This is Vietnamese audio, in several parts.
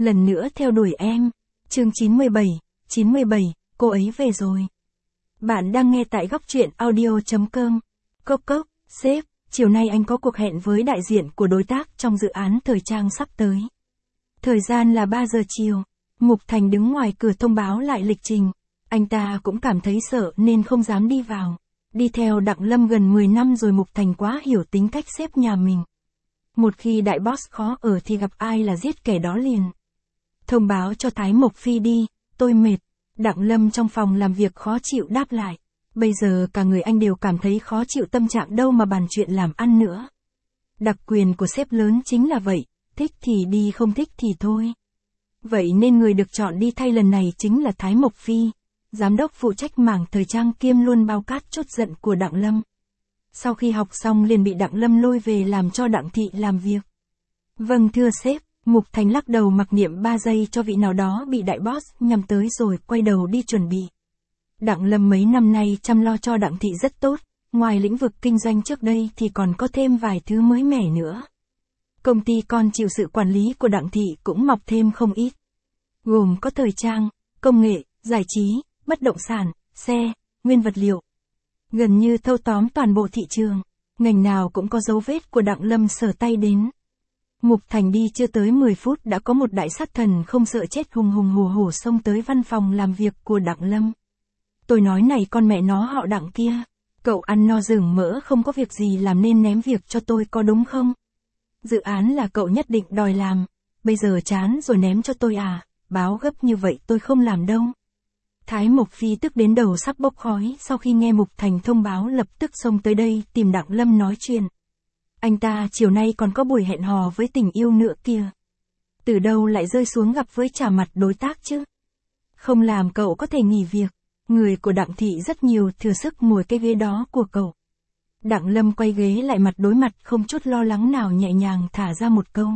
lần nữa theo đuổi em. Chương 97, cô ấy về rồi. Bạn đang nghe tại góc truyện audio.com. Cốc cốc, sếp, chiều nay anh có cuộc hẹn với đại diện của đối tác trong dự án thời trang sắp tới. Thời gian là 3 giờ chiều. Mục Thành đứng ngoài cửa thông báo lại lịch trình. Anh ta cũng cảm thấy sợ nên không dám đi vào. Đi theo Đặng Lâm gần 10 năm rồi, Mục Thành quá hiểu tính cách sếp nhà mình. Một khi đại boss khó ở thì gặp ai là giết kẻ đó liền. Thông báo cho Thái Mộc Phi đi, tôi mệt. Đặng Lâm trong phòng làm việc khó chịu đáp lại. Bây giờ cả người anh đều cảm thấy khó chịu, tâm trạng đâu mà bàn chuyện làm ăn nữa. Đặc quyền của sếp lớn chính là vậy, thích thì đi, không thích thì thôi. Vậy nên người được chọn đi thay lần này chính là Thái Mộc Phi, giám đốc phụ trách mảng thời trang kiêm luôn bao cát chốt giận của Đặng Lâm. Sau khi học xong liền bị Đặng Lâm lôi về làm cho Đặng Thị làm việc. Vâng thưa sếp. Mục Thành lắc đầu mặc niệm 3 giây cho vị nào đó bị đại boss nhằm tới rồi quay đầu đi chuẩn bị. Đặng Lâm mấy năm nay chăm lo cho Đặng Thị rất tốt, ngoài lĩnh vực kinh doanh trước đây thì còn có thêm vài thứ mới mẻ nữa. Công ty con chịu sự quản lý của Đặng Thị cũng mọc thêm không ít. Gồm có thời trang, công nghệ, giải trí, bất động sản, xe, nguyên vật liệu. Gần như thâu tóm toàn bộ thị trường, ngành nào cũng có dấu vết của Đặng Lâm sờ tay đến. Mục Thành đi chưa tới 10 phút đã có một đại sát thần không sợ chết hùng hùng hổ hổ xông tới văn phòng làm việc của Đặng Lâm. Tôi nói này con mẹ nó họ Đặng kia, cậu ăn no rừng mỡ không có việc gì làm nên ném việc cho tôi có đúng không? Dự án là cậu nhất định đòi làm, bây giờ chán rồi ném cho tôi à, báo gấp như vậy tôi không làm đâu. Thái Mộc Phi tức đến đầu sắp bốc khói sau khi nghe Mục Thành thông báo lập tức xông tới đây tìm Đặng Lâm nói chuyện. Anh ta chiều nay còn có buổi hẹn hò với tình yêu nữa kìa. Từ đâu lại rơi xuống gặp với chả mặt đối tác chứ? Không làm cậu có thể nghỉ việc. Người của Đặng Thị rất nhiều, thừa sức ngồi cái ghế đó của cậu. Đặng Lâm quay ghế lại mặt đối mặt không chút lo lắng nào, nhẹ nhàng thả ra một câu.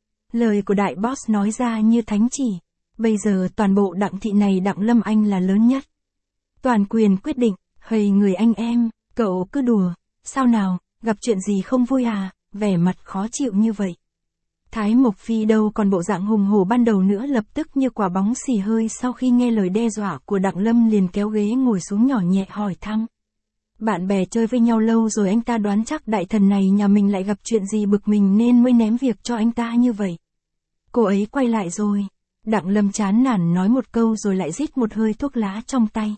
Lời của đại boss nói ra như thánh chỉ. Bây giờ toàn bộ Đặng Thị này Đặng Lâm anh là lớn nhất. Toàn quyền quyết định, hầy người anh em, cậu cứ đùa, sao nào? Gặp chuyện gì không vui à, vẻ mặt khó chịu như vậy. Thái Mộc Phi đâu còn bộ dạng hùng hổ ban đầu nữa, lập tức như quả bóng xì hơi sau khi nghe lời đe dọa của Đặng Lâm liền kéo ghế ngồi xuống nhỏ nhẹ hỏi thăm. Bạn bè chơi với nhau lâu rồi, anh ta đoán chắc đại thần này nhà mình lại gặp chuyện gì bực mình nên mới ném việc cho anh ta như vậy. Cô ấy quay lại rồi. Đặng Lâm chán nản nói một câu rồi lại rít một hơi thuốc lá trong tay.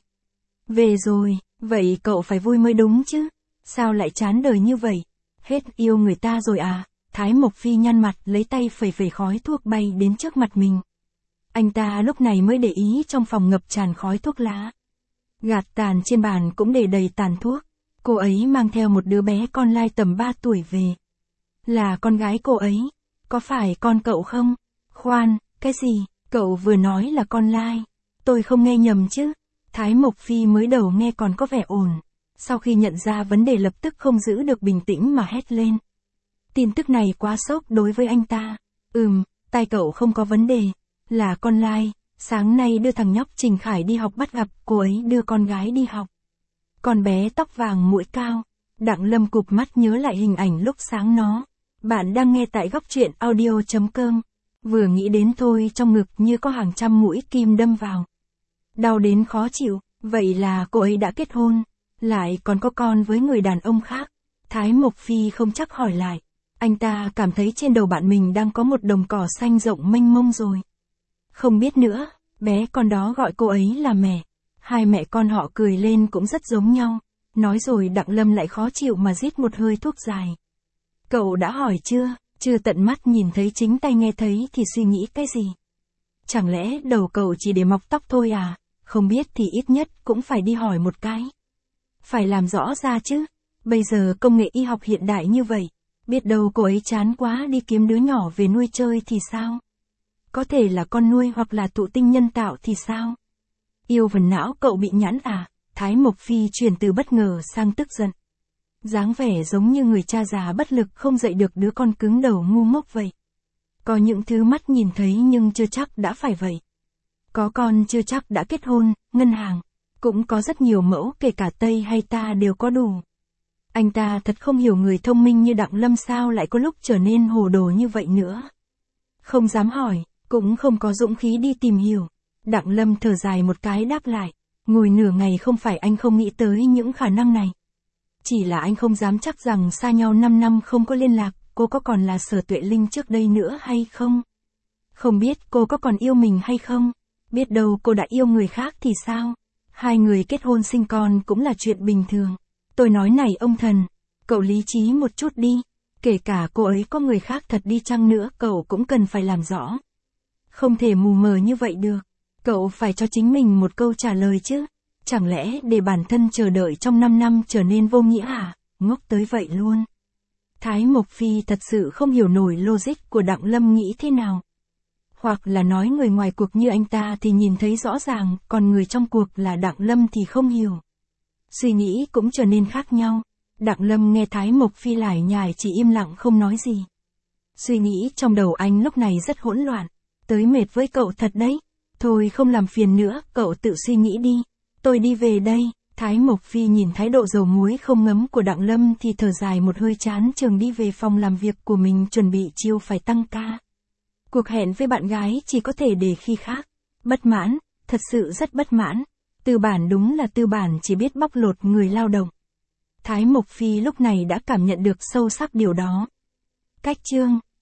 Về rồi, vậy cậu phải vui mới đúng chứ. Sao lại chán đời như vậy? Hết yêu người ta rồi à? Thái Mộc Phi nhăn mặt lấy tay phẩy phẩy khói thuốc bay đến trước mặt mình. Anh ta lúc này mới để ý trong phòng ngập tràn khói thuốc lá. Gạt tàn trên bàn cũng để đầy tàn thuốc. Cô ấy mang theo một đứa bé con lai tầm 3 tuổi về. Là con gái cô ấy. Có phải con cậu không? Khoan, cái gì? Cậu vừa nói là con lai. Tôi không nghe nhầm chứ? Thái Mộc Phi mới đầu nghe còn có vẻ ổn. Sau khi nhận ra vấn đề lập tức không giữ được bình tĩnh mà hét lên. Tin tức này quá sốc đối với anh ta. Tai cậu không có vấn đề. Là con lai, sáng nay đưa thằng nhóc Trình Khải đi học bắt gặp cô ấy đưa con gái đi học. Con bé tóc vàng mũi cao. Đặng Lâm cụp mắt nhớ lại hình ảnh lúc sáng nó. Bạn đang nghe tại góc truyện audio.com. Vừa nghĩ đến thôi trong ngực như có hàng trăm mũi kim đâm vào. Đau đến khó chịu. Vậy là cô ấy đã kết hôn. Lại còn có con với người đàn ông khác. Thái Mộc Phi không chắc hỏi lại. Anh ta cảm thấy trên đầu bạn mình đang có một đồng cỏ xanh rộng mênh mông rồi. Không biết nữa, bé con đó gọi cô ấy là mẹ. Hai mẹ con họ cười lên cũng rất giống nhau. Nói rồi Đặng Lâm lại khó chịu mà rít một hơi thuốc dài. Cậu đã hỏi chưa? Chưa tận mắt nhìn thấy chính tay nghe thấy thì suy nghĩ cái gì? Chẳng lẽ đầu cậu chỉ để mọc tóc thôi à? Không biết thì ít nhất cũng phải đi hỏi một cái. Phải làm rõ ra chứ. Bây giờ công nghệ y học hiện đại như vậy. Biết đâu cô ấy chán quá đi kiếm đứa nhỏ về nuôi chơi thì sao? Có thể là con nuôi hoặc là thụ tinh nhân tạo thì sao? Yêu vần não cậu bị nhãn à? Thái Mộc Phi chuyển từ bất ngờ sang tức giận. Dáng vẻ giống như người cha già bất lực không dạy được đứa con cứng đầu ngu ngốc vậy. Có những thứ mắt nhìn thấy nhưng chưa chắc đã phải vậy. Có con chưa chắc đã kết hôn, ngân hàng. Cũng có rất nhiều mẫu, kể cả Tây hay ta đều có đủ. Anh ta thật không hiểu người thông minh như Đặng Lâm sao lại có lúc trở nên hồ đồ như vậy nữa. Không dám hỏi, cũng không có dũng khí đi tìm hiểu. Đặng Lâm thở dài một cái đáp lại, ngồi nửa ngày không phải anh không nghĩ tới những khả năng này. Chỉ là anh không dám chắc rằng xa nhau 5 năm không có liên lạc, cô có còn là Sở Tuệ Linh trước đây nữa hay không? Không biết cô có còn yêu mình hay không? Biết đâu cô đã yêu người khác thì sao? Hai người kết hôn sinh con cũng là chuyện bình thường. Tôi nói này ông thần, cậu lý trí một chút đi. Kể cả cô ấy có người khác thật đi chăng nữa cậu cũng cần phải làm rõ. Không thể mù mờ như vậy được. Cậu phải cho chính mình một câu trả lời chứ. Chẳng lẽ để bản thân chờ đợi trong 5 năm trở nên vô nghĩa à? Ngốc tới vậy luôn. Thái Mộc Phi thật sự không hiểu nổi logic của Đặng Lâm nghĩ thế nào. Hoặc là nói người ngoài cuộc như anh ta thì nhìn thấy rõ ràng, còn người trong cuộc là Đặng Lâm thì không hiểu. Suy nghĩ cũng trở nên khác nhau. Đặng Lâm nghe Thái Mộc Phi lải nhải chỉ im lặng không nói gì. Suy nghĩ trong đầu anh lúc này rất hỗn loạn. Tới mệt với cậu thật đấy. Thôi không làm phiền nữa, cậu tự suy nghĩ đi. Tôi đi về đây. Thái Mộc Phi nhìn thái độ dầu muối không ngấm của Đặng Lâm thì thở dài một hơi chán chường đi về phòng làm việc của mình chuẩn bị chiều phải tăng ca. Cuộc hẹn với bạn gái chỉ có thể để khi khác. Bất mãn, thật sự rất bất mãn. Tư bản đúng là tư bản chỉ biết bóc lột người lao động. Thái Mộc Phi lúc này đã cảm nhận được sâu sắc điều đó. Cách chương